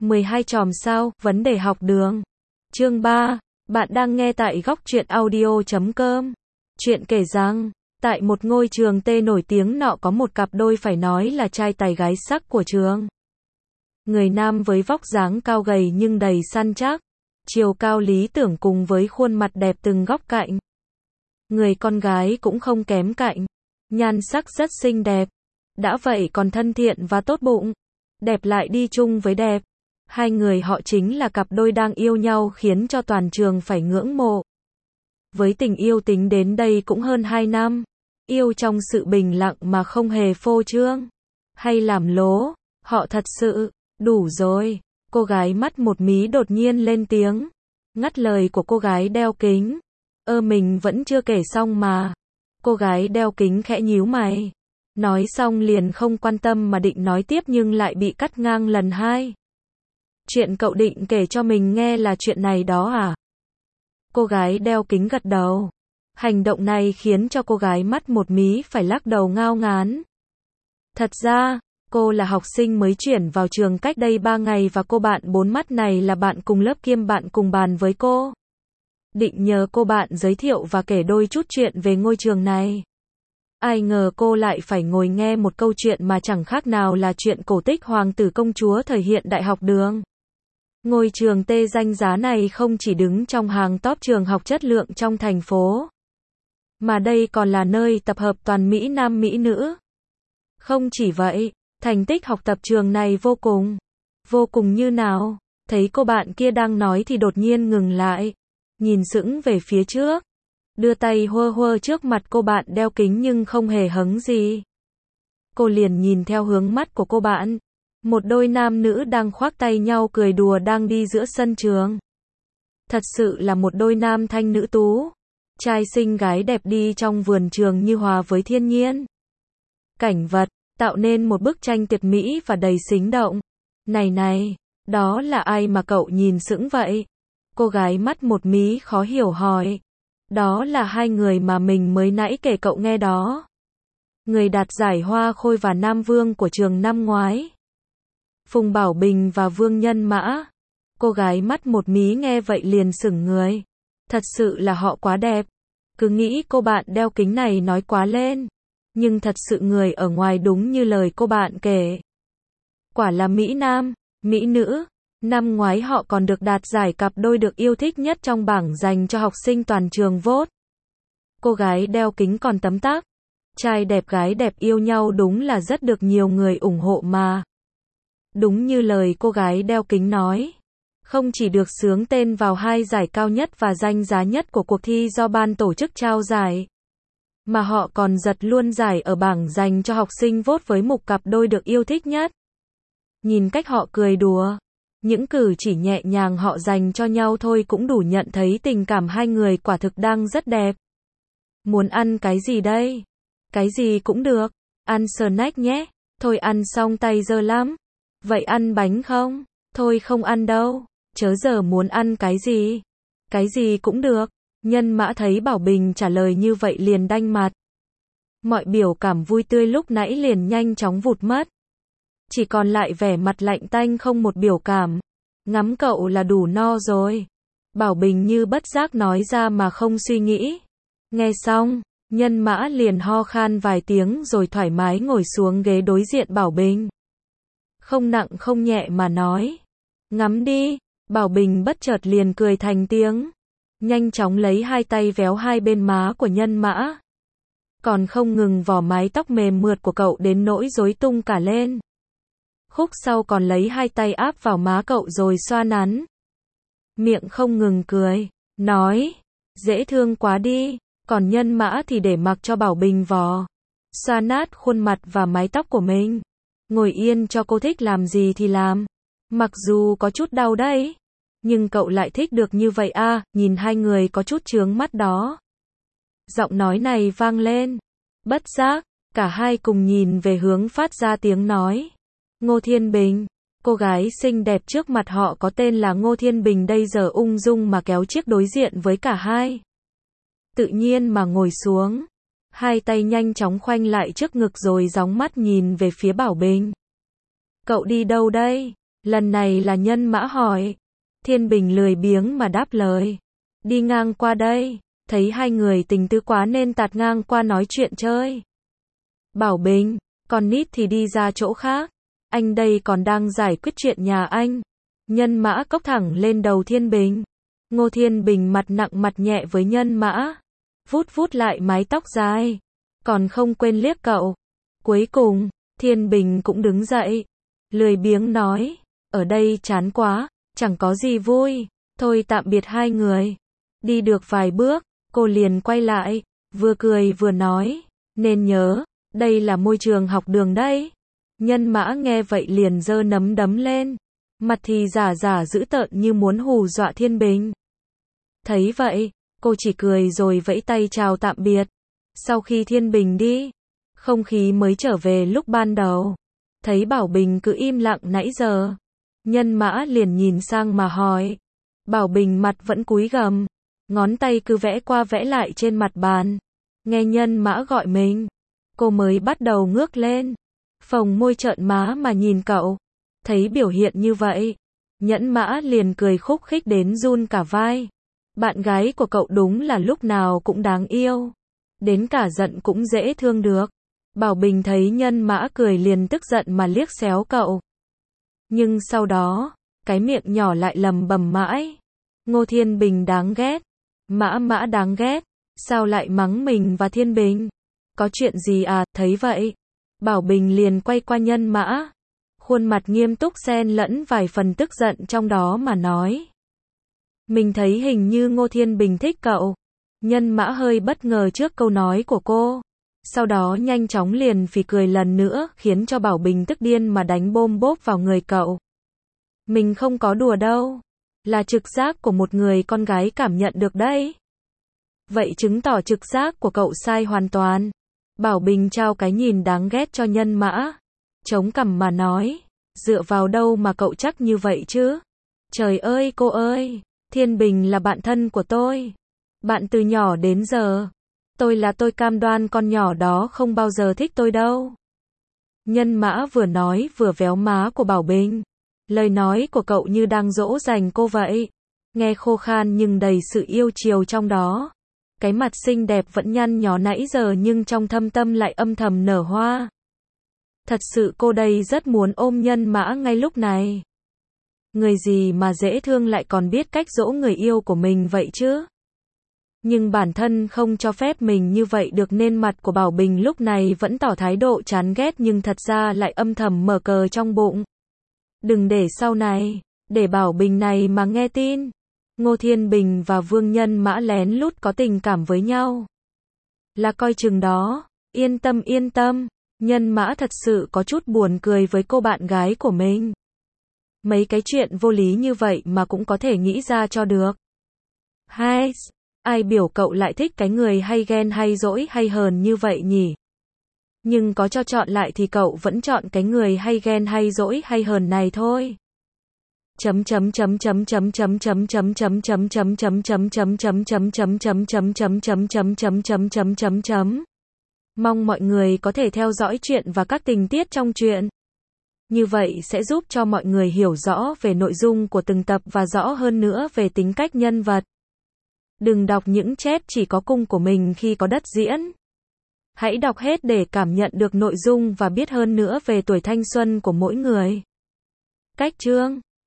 12 chòm sao, vấn đề học đường. Chương 3. Bạn đang nghe tại góc truyện audio.com. Chuyện kể rằng, tại một ngôi trường T nổi tiếng nọ có một cặp đôi phải nói là trai tài gái sắc của trường. Người nam với vóc dáng cao gầy nhưng đầy săn chắc, chiều cao lý tưởng cùng với khuôn mặt đẹp từng góc cạnh. Người con gái cũng không kém cạnh, nhan sắc rất xinh đẹp, đã vậy còn thân thiện và tốt bụng. Đẹp lại đi chung với đẹp. Hai người họ chính là cặp đôi đang yêu nhau khiến cho toàn trường phải ngưỡng mộ. Với tình yêu tính đến đây cũng hơn 2 năm. Yêu trong sự bình lặng mà không hề phô trương hay làm lố. Họ thật sự, đủ rồi. Cô gái mắt một mí đột nhiên lên tiếng, ngắt lời của cô gái đeo kính. Mình vẫn chưa kể xong mà. Cô gái đeo kính khẽ nhíu mày. Nói xong liền không quan tâm mà định nói tiếp nhưng lại bị cắt ngang lần hai. Chuyện cậu định kể cho mình nghe là chuyện này đó à? Cô gái đeo kính gật đầu. Hành động này khiến cho cô gái mắt một mí phải lắc đầu ngao ngán. Thật ra, cô là học sinh mới chuyển vào trường cách đây 3 ngày và cô bạn bốn mắt này là bạn cùng lớp kiêm bạn cùng bàn với cô. Định nhờ cô bạn giới thiệu và kể đôi chút chuyện về ngôi trường này. Ai ngờ cô lại phải ngồi nghe một câu chuyện mà chẳng khác nào là chuyện cổ tích hoàng tử công chúa thời hiện đại học đường. Ngôi trường T danh giá này không chỉ đứng trong hàng top trường học chất lượng trong thành phố, mà đây còn là nơi tập hợp toàn Mỹ Nam Mỹ nữ. Không chỉ vậy, thành tích học tập trường này vô cùng như nào? Thấy cô bạn kia đang nói thì đột nhiên ngừng lại, nhìn sững về phía trước. Đưa tay hơ hơ trước mặt cô bạn đeo kính nhưng không hề hứng gì. Cô liền nhìn theo hướng mắt của cô bạn. Một đôi nam nữ đang khoác tay nhau cười đùa đang đi giữa sân trường. Thật sự là một đôi nam thanh nữ tú. Trai xinh gái đẹp đi trong vườn trường như hòa với thiên nhiên. Cảnh vật, tạo nên một bức tranh tuyệt mỹ và đầy sinh động. Này, đó là ai mà cậu nhìn sững vậy? Cô gái mắt một mí khó hiểu hỏi. Đó là hai người mà mình mới nãy kể cậu nghe đó. Người đạt giải Hoa Khôi và Nam Vương của trường năm ngoái. Phùng Bảo Bình và Vương Nhân Mã. Cô gái mắt một mí nghe vậy liền sững người. Thật sự là họ quá đẹp. Cứ nghĩ cô bạn đeo kính này nói quá lên. Nhưng thật sự người ở ngoài đúng như lời cô bạn kể. Quả là Mỹ Nam, Mỹ Nữ. Năm ngoái họ còn được đạt giải cặp đôi được yêu thích nhất trong bảng dành cho học sinh toàn trường vote. Cô gái đeo kính còn tấm tắc. Trai đẹp gái đẹp yêu nhau đúng là rất được nhiều người ủng hộ mà. Đúng như lời cô gái đeo kính nói. Không chỉ được xướng tên vào 2 giải cao nhất và danh giá nhất của cuộc thi do ban tổ chức trao giải, mà họ còn giật luôn giải ở bảng dành cho học sinh vote với mục cặp đôi được yêu thích nhất. Nhìn cách họ cười đùa, những cử chỉ nhẹ nhàng họ dành cho nhau thôi cũng đủ nhận thấy tình cảm hai người quả thực đang rất đẹp. Muốn ăn cái gì đây? Cái gì cũng được. Ăn snack nhé. Thôi ăn xong tay dơ lắm. Vậy ăn bánh không? Thôi không ăn đâu. Chớ giờ muốn ăn cái gì? Cái gì cũng được. Nhân Mã thấy Bảo Bình trả lời như vậy liền đanh mặt. Mọi biểu cảm vui tươi lúc nãy liền nhanh chóng vụt mất. Chỉ còn lại vẻ mặt lạnh tanh không một biểu cảm. Ngắm cậu là đủ no rồi. Bảo Bình như bất giác nói ra mà không suy nghĩ. Nghe xong, Nhân Mã liền ho khan vài tiếng rồi thoải mái ngồi xuống ghế đối diện Bảo Bình. Không nặng không nhẹ mà nói. Ngắm đi. Bảo Bình bất chợt liền cười thành tiếng. Nhanh chóng lấy hai tay véo hai bên má của Nhân Mã. Còn không ngừng vò mái tóc mềm mượt của cậu đến nỗi rối tung cả lên. Khúc sau còn lấy hai tay áp vào má cậu rồi xoa nắn. Miệng không ngừng cười, nói, dễ thương quá đi. Còn Nhân Mã thì để mặc cho Bảo Bình vò, xoa nát khuôn mặt và mái tóc của mình. Ngồi yên cho cô thích làm gì thì làm. Mặc dù có chút đau đấy, nhưng cậu lại thích được như vậy à, nhìn hai người có chút chướng mắt đó. Giọng nói này vang lên. Bất giác, cả hai cùng nhìn về hướng phát ra tiếng nói. Ngô Thiên Bình, cô gái xinh đẹp trước mặt họ có tên là Ngô Thiên Bình đây giờ ung dung mà kéo chiếc đối diện với cả hai. Tự nhiên mà ngồi xuống. Hai tay nhanh chóng khoanh lại trước ngực rồi gióng mắt nhìn về phía Bảo Bình. Cậu đi đâu đây? Lần này là Nhân Mã hỏi. Thiên Bình lười biếng mà đáp lời. Đi ngang qua đây, thấy hai người tình tứ quá nên tạt ngang qua nói chuyện chơi. Bảo Bình, con nít thì đi ra chỗ khác. Anh đây còn đang giải quyết chuyện nhà anh. Nhân Mã cốc thẳng lên đầu Thiên Bình. Ngô Thiên Bình mặt nặng mặt nhẹ với Nhân Mã. Vút vút lại mái tóc dài. Còn không quên liếc cậu. Cuối cùng, Thiên Bình cũng đứng dậy. Lười biếng nói. Ở đây chán quá, chẳng có gì vui. Thôi tạm biệt hai người. Đi được vài bước, cô liền quay lại. Vừa cười vừa nói. Nên nhớ, đây là môi trường học đường đấy. Nhân Mã nghe vậy liền giơ nắm đấm lên. Mặt thì giả giả dữ tợn như muốn hù dọa Thiên Bình. Thấy vậy, cô chỉ cười rồi vẫy tay chào tạm biệt. Sau khi Thiên Bình đi, không khí mới trở về lúc ban đầu. Thấy Bảo Bình cứ im lặng nãy giờ. Nhân Mã liền nhìn sang mà hỏi. Bảo Bình mặt vẫn cúi gằm. Ngón tay cứ vẽ qua vẽ lại trên mặt bàn. Nghe Nhân Mã gọi mình. Cô mới bắt đầu ngước lên. Phồng môi trợn má mà nhìn cậu. Thấy biểu hiện như vậy. Nhẫn Mã liền cười khúc khích đến run cả vai. Bạn gái của cậu đúng là lúc nào cũng đáng yêu. Đến cả giận cũng dễ thương được. Bảo Bình thấy Nhân Mã cười liền tức giận mà liếc xéo cậu. Nhưng sau đó, cái miệng nhỏ lại lầm bầm mãi. Ngô Thiên Bình đáng ghét. Mã Mã đáng ghét. Sao lại mắng mình và Thiên Bình? Có chuyện gì à? Thấy vậy, Bảo Bình liền quay qua Nhân Mã. Khuôn mặt nghiêm túc xen lẫn vài phần tức giận trong đó mà nói. Mình thấy hình như Ngô Thiên Bình thích cậu. Nhân Mã hơi bất ngờ trước câu nói của cô. Sau đó nhanh chóng liền phì cười lần nữa khiến cho Bảo Bình tức điên mà đánh bôm bốp vào người cậu. Mình không có đùa đâu. Là trực giác của một người con gái cảm nhận được đấy. Vậy chứng tỏ trực giác của cậu sai hoàn toàn. Bảo Bình trao cái nhìn đáng ghét cho Nhân Mã. Chống cằm mà nói. Dựa vào đâu mà cậu chắc như vậy chứ? Trời ơi cô ơi, Thiên Bình là bạn thân của tôi. Bạn từ nhỏ đến giờ. Tôi cam đoan con nhỏ đó không bao giờ thích tôi đâu. Nhân Mã vừa nói vừa véo má của Bảo Bình. Lời nói của cậu như đang dỗ dành cô vậy. Nghe khô khan nhưng đầy sự yêu chiều trong đó. Cái mặt xinh đẹp vẫn nhăn nhó nãy giờ nhưng trong thâm tâm lại âm thầm nở hoa. Thật sự cô đây rất muốn ôm Nhân Mã ngay lúc này. Người gì mà dễ thương lại còn biết cách dỗ người yêu của mình vậy chứ? Nhưng bản thân không cho phép mình như vậy được nên mặt của Bảo Bình lúc này vẫn tỏ thái độ chán ghét nhưng thật ra lại âm thầm mở cờ trong bụng. Đừng để sau này, để Bảo Bình này mà nghe tin. Ngô Thiên Bình và Vương Nhân Mã lén lút có tình cảm với nhau. Là coi chừng đó, yên tâm, Nhân Mã thật sự có chút buồn cười với cô bạn gái của mình. Mấy cái chuyện vô lý như vậy mà cũng có thể nghĩ ra cho được. Hai, ai biểu cậu lại thích cái người hay ghen hay dỗi hay hờn như vậy nhỉ? Nhưng có cho chọn lại thì cậu vẫn chọn cái người hay ghen hay dỗi hay hờn này thôi. Mong mọi người có thể theo dõi chuyện và các tình tiết trong truyện. Như vậy sẽ giúp cho mọi người hiểu rõ về nội dung của từng tập và rõ hơn nữa về tính cách nhân vật. Đừng đọc những chat chỉ có cung của mình khi có đất diễn. Hãy đọc hết để cảm nhận được nội dung và biết hơn nữa về tuổi thanh xuân của mỗi người. Cách chương